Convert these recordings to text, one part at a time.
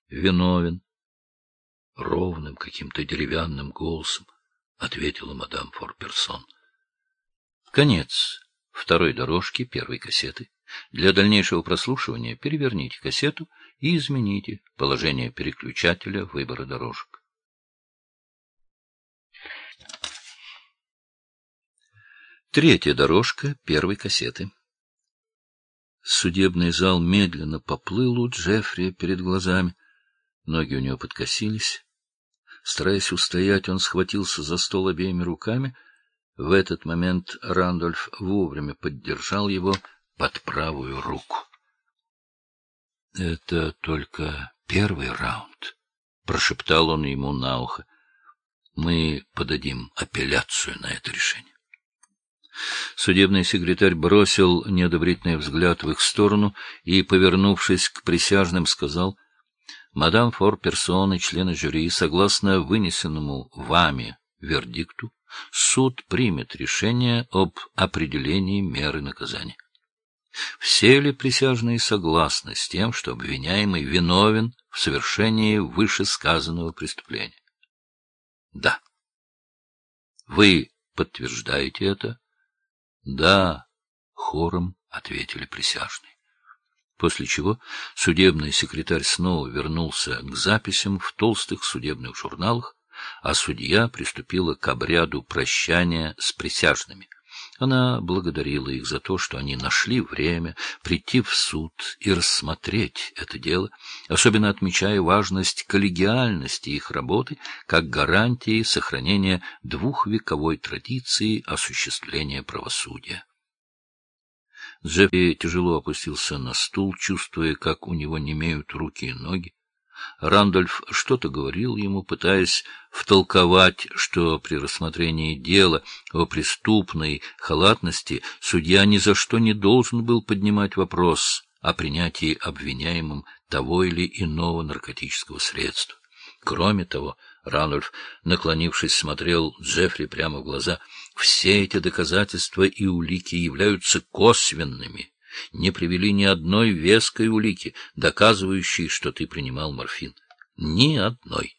виновен, — ровным каким-то деревянным голосом ответила мадам Форперсон. Конец второй дорожки первой кассеты. Для дальнейшего прослушивания переверните кассету и измените положение переключателя выбора дорожек. Третья дорожка первой кассеты. Судебный зал медленно поплыл у Джеффри перед глазами. Ноги у него подкосились. Стараясь устоять, он схватился за стол обеими руками. В этот момент Рандольф вовремя поддержал его под правую руку. — Это только первый раунд, — прошептал он ему на ухо. — Мы подадим апелляцию на это решение. Судебный секретарь бросил неодобрительный взгляд в их сторону и, повернувшись к присяжным, сказал: «Мадам Форперсон и члены жюри, согласно вынесенному вами вердикту, суд примет решение об определении меры наказания. Все ли присяжные согласны с тем, что обвиняемый виновен в совершении вышесказанного преступления?» «Да». «Вы подтверждаете это?» «Да», — хором ответили присяжные. После чего судебный секретарь снова вернулся к записям в толстых судебных журналах, а судья приступила к обряду прощания с присяжными. Она благодарила их за то, что они нашли время прийти в суд и рассмотреть это дело, особенно отмечая важность коллегиальности их работы как гарантии сохранения двухвековой традиции осуществления правосудия. Джеффри тяжело опустился на стул, чувствуя, как у него немеют руки и ноги. Рандольф что-то говорил ему, пытаясь втолковать, что при рассмотрении дела о преступной халатности судья ни за что не должен был поднимать вопрос о принятии обвиняемым того или иного наркотического средства. Кроме того, Рандольф, наклонившись, смотрел Джеффри прямо в глаза. Все эти доказательства и улики являются косвенными. Не привели ни одной веской улики, доказывающей, что ты принимал морфин. Ни одной.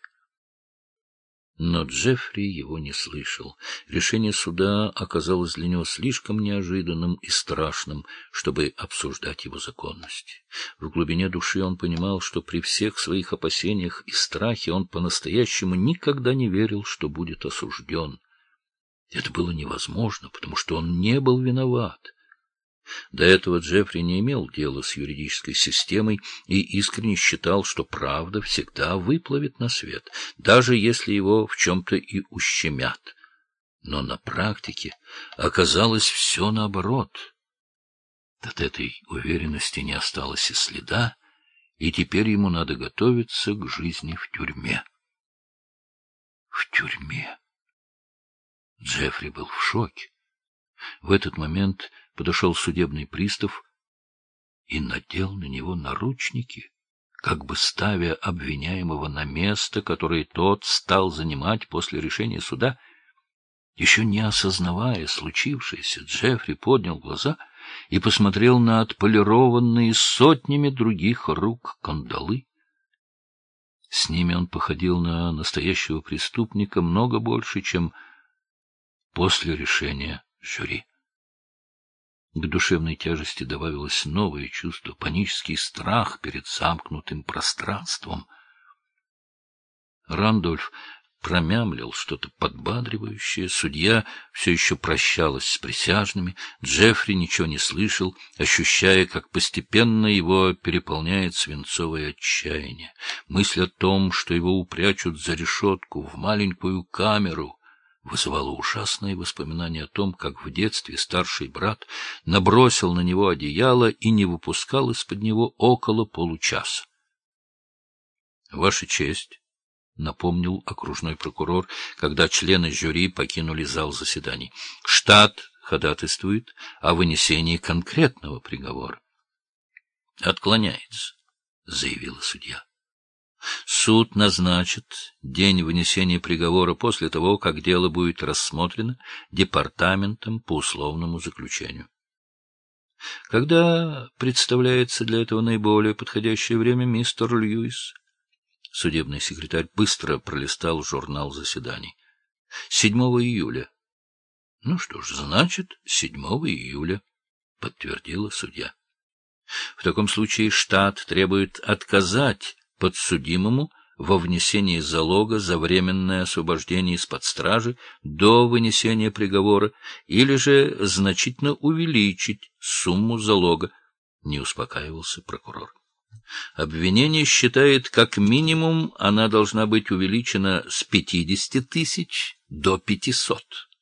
Но Джеффри его не слышал. Решение суда оказалось для него слишком неожиданным и страшным, чтобы обсуждать его законность. В глубине души он понимал, что при всех своих опасениях и страхе он по-настоящему никогда не верил, что будет осужден. Это было невозможно, потому что он не был виноват. До этого Джеффри не имел дела с юридической системой и искренне считал, что правда всегда выплывет на свет, даже если его в чем-то и ущемят. Но на практике оказалось все наоборот. От этой уверенности не осталось и следа, и теперь ему надо готовиться к жизни в тюрьме. В тюрьме. Джеффри был в шоке. В этот момент подошел судебный пристав и надел на него наручники, как бы ставя обвиняемого на место, которое тот стал занимать после решения суда. Еще не осознавая случившееся, Джеффри поднял глаза и посмотрел на отполированные сотнями других рук кандалы. С ними он походил на настоящего преступника много больше, чем после решения жюри. К душевной тяжести добавилось новое чувство, панический страх перед замкнутым пространством. Рандольф промямлил что-то подбадривающее, судья все еще прощалась с присяжными, Джеффри ничего не слышал, ощущая, как постепенно его переполняет свинцовое отчаяние. Мысль о том, что его упрячут за решетку в маленькую камеру, вызывало ужасные воспоминания о том, как в детстве старший брат набросил на него одеяло и не выпускал из-под него около получаса. — Ваша честь, — напомнил окружной прокурор, когда члены жюри покинули зал заседаний, — штат ходатайствует о вынесении конкретного приговора. — Отклоняется, — заявила судья. Суд назначит день вынесения приговора после того, как дело будет рассмотрено департаментом по условному заключению. Когда представляется для этого наиболее подходящее время, мистер Льюис? Судебный секретарь быстро пролистал журнал заседаний. 7 июля. — Ну что ж, значит, 7 июля, — подтвердила судья. В таком случае штат требует отказать подсудимому во внесении залога за временное освобождение из-под стражи до вынесения приговора или же значительно увеличить сумму залога, не успокаивался прокурор. Обвинение считает, как минимум она должна быть увеличена с 50 тысяч до 500.